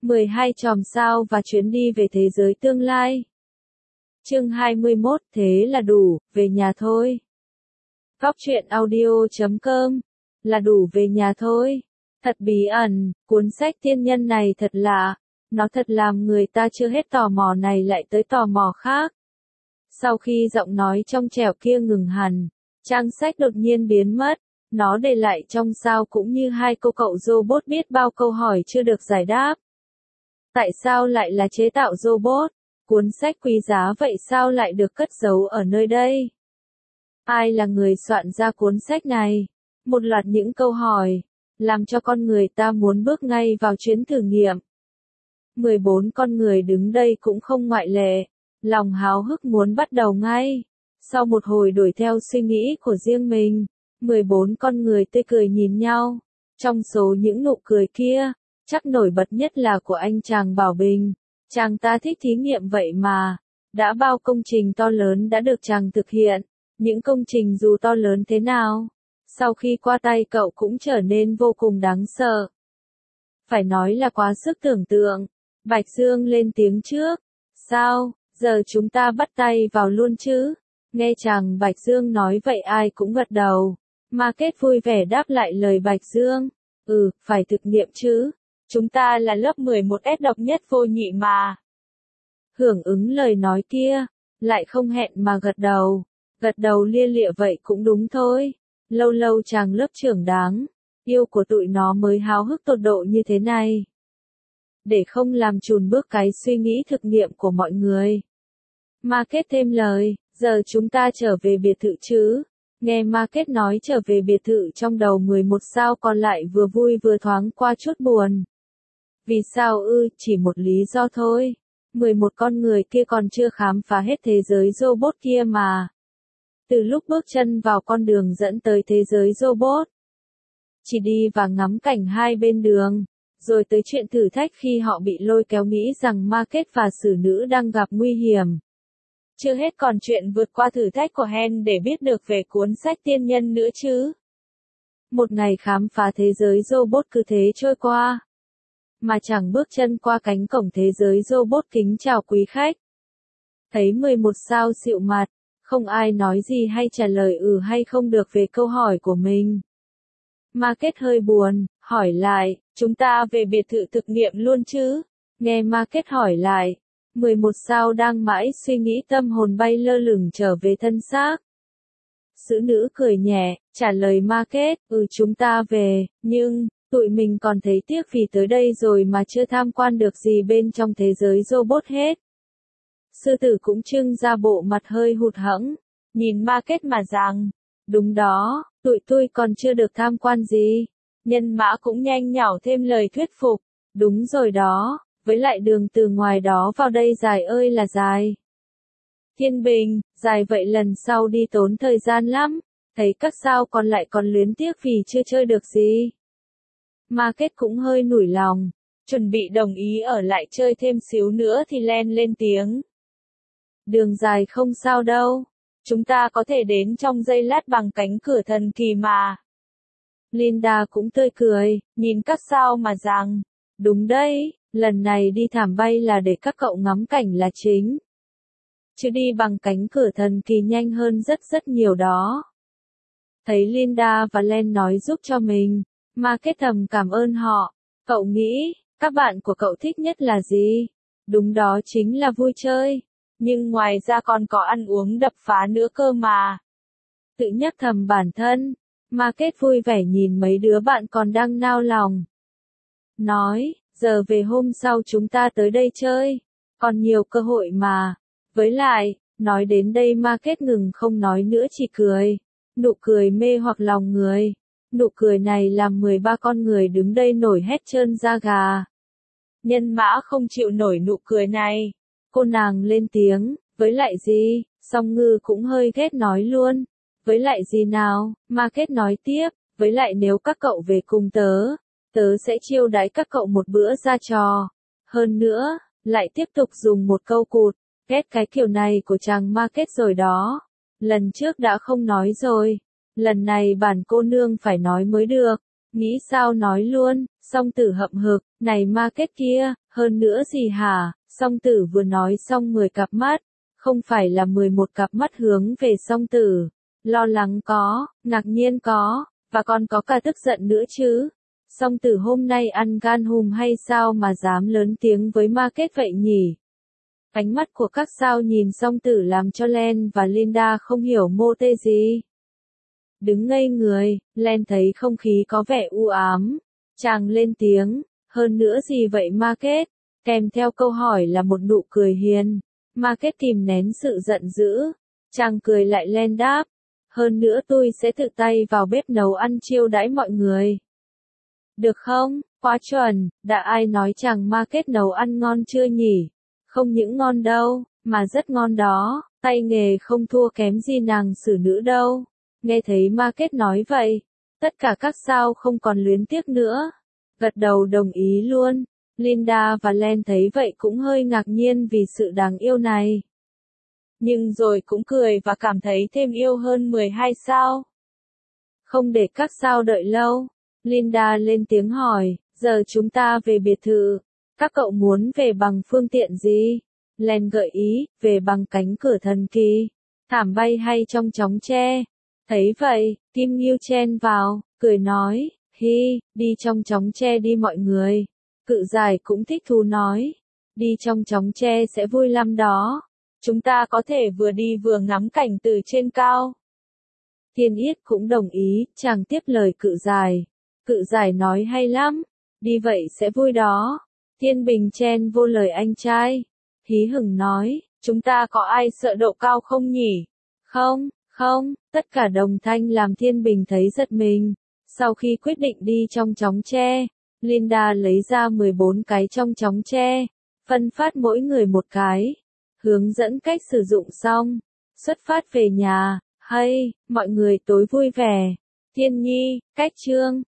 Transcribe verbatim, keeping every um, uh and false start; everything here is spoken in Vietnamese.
mười hai chòm sao và chuyến đi về thế giới tương lai. Chương hai mươi mốt, thế là đủ, về nhà thôi. Góc truyện audio chấm com, là đủ về nhà thôi. Thật bí ẩn, cuốn sách tiên nhân này thật lạ, nó thật làm người ta chưa hết tò mò này lại tới tò mò khác. Sau khi giọng nói trong trẻo kia ngừng hẳn, trang sách đột nhiên biến mất, nó để lại trong sao cũng như hai cô cậu robot biết bao câu hỏi chưa được giải đáp. Tại sao lại là chế tạo robot? Cuốn sách quý giá vậy sao lại được cất giấu ở nơi đây? Ai là người soạn ra cuốn sách này? Một loạt những câu hỏi, làm cho con người ta muốn bước ngay vào chuyến thử nghiệm. mười bốn con người đứng đây cũng không ngoại lệ, lòng háo hức muốn bắt đầu ngay. Sau một hồi đuổi theo suy nghĩ của riêng mình, mười bốn con người tươi cười nhìn nhau. Trong số những nụ cười kia, chắc nổi bật nhất là của anh chàng Bảo Bình. Chàng ta thích thí nghiệm vậy mà. Đã bao công trình to lớn đã được chàng thực hiện. Những công trình dù to lớn thế nào, sau khi qua tay cậu cũng trở nên vô cùng đáng sợ. Phải nói là quá sức tưởng tượng. Bạch Dương lên tiếng trước. Sao, giờ chúng ta bắt tay vào luôn chứ? Nghe chàng Bạch Dương nói vậy ai cũng gật đầu. Market vui vẻ đáp lại lời Bạch Dương. Ừ, phải thực nghiệm chứ. Chúng ta là lớp mười một S độc nhất vô nhị mà. Hưởng ứng lời nói kia, lại không hẹn mà gật đầu. Gật đầu lia lịa vậy cũng đúng thôi. Lâu lâu chàng lớp trưởng đáng yêu của tụi nó mới háo hức tột độ như thế này. Để không làm chùn bước cái suy nghĩ thực nghiệm của mọi người. Market thêm lời, giờ chúng ta trở về biệt thự chứ. Nghe Market nói trở về biệt thự trong đầu mười một sao còn lại vừa vui vừa thoáng qua chút buồn. Vì sao ư, chỉ một lý do thôi. mười một con người kia còn chưa khám phá hết thế giới robot kia mà. Từ lúc bước chân vào con đường dẫn tới thế giới robot, chỉ đi và ngắm cảnh hai bên đường, rồi tới chuyện thử thách khi họ bị lôi kéo nghĩ rằng Market và xử nữ đang gặp nguy hiểm. Chưa hết còn chuyện vượt qua thử thách của Hen để biết được về cuốn sách tiên nhân nữa chứ. Một ngày khám phá thế giới robot cứ thế trôi qua. Mà chẳng bước chân qua cánh cổng thế giới robot kính chào quý khách. Thấy mười một sao dịu mặt, không ai nói gì hay trả lời ừ hay không được về câu hỏi của mình. Market hơi buồn, hỏi lại, chúng ta về biệt thự thực nghiệm luôn chứ? Nghe Market hỏi lại, mười một sao đang mãi suy nghĩ tâm hồn bay lơ lửng trở về thân xác. Xử nữ cười nhẹ, trả lời Market, ừ chúng ta về, nhưng, tụi mình còn thấy tiếc vì tới đây rồi mà chưa tham quan được gì bên trong thế giới robot hết. Sư tử cũng trưng ra bộ mặt hơi hụt hẫng, nhìn Market mà rằng, đúng đó, tụi tôi còn chưa được tham quan gì. Nhân mã cũng nhanh nhảu thêm lời thuyết phục, đúng rồi đó, với lại đường từ ngoài đó vào đây dài ơi là dài. Thiên Bình, dài vậy lần sau đi tốn thời gian lắm, thấy các sao còn lại còn luyến tiếc vì chưa chơi được gì. Market cũng hơi nủi lòng, chuẩn bị đồng ý ở lại chơi thêm xíu nữa thì Len lên tiếng. Đường dài không sao đâu, chúng ta có thể đến trong giây lát bằng cánh cửa thần kỳ mà. Linda cũng tươi cười, nhìn các sao mà rằng, đúng đấy, lần này đi thảm bay là để các cậu ngắm cảnh là chính. Chứ đi bằng cánh cửa thần kỳ nhanh hơn rất rất nhiều đó. Thấy Linda và Len nói giúp cho mình, Market thầm cảm ơn họ. Cậu nghĩ, các bạn của cậu thích nhất là gì? Đúng đó chính là vui chơi. Nhưng ngoài ra còn có ăn uống đập phá nữa cơ mà. Tự nhắc thầm bản thân, Market vui vẻ nhìn mấy đứa bạn còn đang nao lòng. Nói, giờ về hôm sau chúng ta tới đây chơi, còn nhiều cơ hội mà. Với lại, nói đến đây Market ngừng không nói nữa chỉ cười. Nụ cười mê hoặc lòng người. Nụ cười này làm mười ba con người đứng đây nổi hết trơn da gà. Nhân mã không chịu nổi nụ cười này. Cô nàng lên tiếng, với lại gì, Song Ngư cũng hơi ghét nói luôn. Với lại gì nào, Market nói tiếp, với lại nếu các cậu về cùng tớ, tớ sẽ chiêu đãi các cậu một bữa ra trò. Hơn nữa, lại tiếp tục dùng một câu cụt, ghét cái kiểu này của chàng Market rồi đó. Lần trước đã không nói rồi, lần này bản cô nương phải nói mới được. Nghĩ sao nói luôn, Song Tử hậm hực, này Market kia, Hơn nữa gì hả, song tử vừa nói xong mười cặp mắt, không phải là mười một cặp mắt hướng về song tử. Lo lắng có, ngạc nhiên có, và còn có cả tức giận nữa chứ. Song tử hôm nay ăn gan hùm hay sao mà dám lớn tiếng với ma kết vậy nhỉ? Ánh mắt của các sao nhìn song tử làm cho Len và Linda không hiểu mô tê gì. Đứng ngây người, Len thấy không khí có vẻ u ám. Chàng lên tiếng, hơn nữa gì vậy ma kết? Kèm theo câu hỏi là một nụ cười hiền. Ma kết kìm nén sự giận dữ. Chàng cười lại Len đáp. Hơn nữa tôi sẽ tự tay vào bếp nấu ăn chiêu đãi mọi người. Được không? Quá chuẩn, đã ai nói chàng ma kết nấu ăn ngon chưa nhỉ? Không những ngon đâu, mà rất ngon đó, tay nghề không thua kém gì nàng xử nữ đâu. Nghe thấy ma kết nói vậy, tất cả các sao không còn luyến tiếc nữa. Gật đầu đồng ý luôn. Linda và Len thấy vậy cũng hơi ngạc nhiên vì sự đáng yêu này. Nhưng rồi cũng cười và cảm thấy thêm yêu hơn mười hai sao. Không để các sao đợi lâu, Linda lên tiếng hỏi, giờ chúng ta về biệt thự. Các cậu muốn về bằng phương tiện gì? Len gợi ý, về bằng cánh cửa thần kỳ, thảm bay hay trong chóng tre. Thấy vậy, Kim Ngưu chen vào, cười nói, hi, đi trong chóng tre đi mọi người. Cự giải cũng thích thú nói, đi trong chóng tre sẽ vui lắm đó. Chúng ta có thể vừa đi vừa ngắm cảnh từ trên cao. Thiên Yết cũng đồng ý, chàng tiếp lời cự giải. Cự giải nói hay lắm, đi vậy sẽ vui đó. Thiên Bình chen vô lời anh trai. Hí hửng nói, chúng ta có ai sợ độ cao không nhỉ? Không, không, tất cả đồng thanh làm Thiên Bình thấy giật mình. Sau khi quyết định đi trong chóng tre, Linda lấy ra mười bốn cái trong chóng tre, phân phát mỗi người một cái. Hướng dẫn cách sử dụng xong, xuất phát về nhà. Hay, mọi người tối vui vẻ. Thiên Nhi, Cách Trương,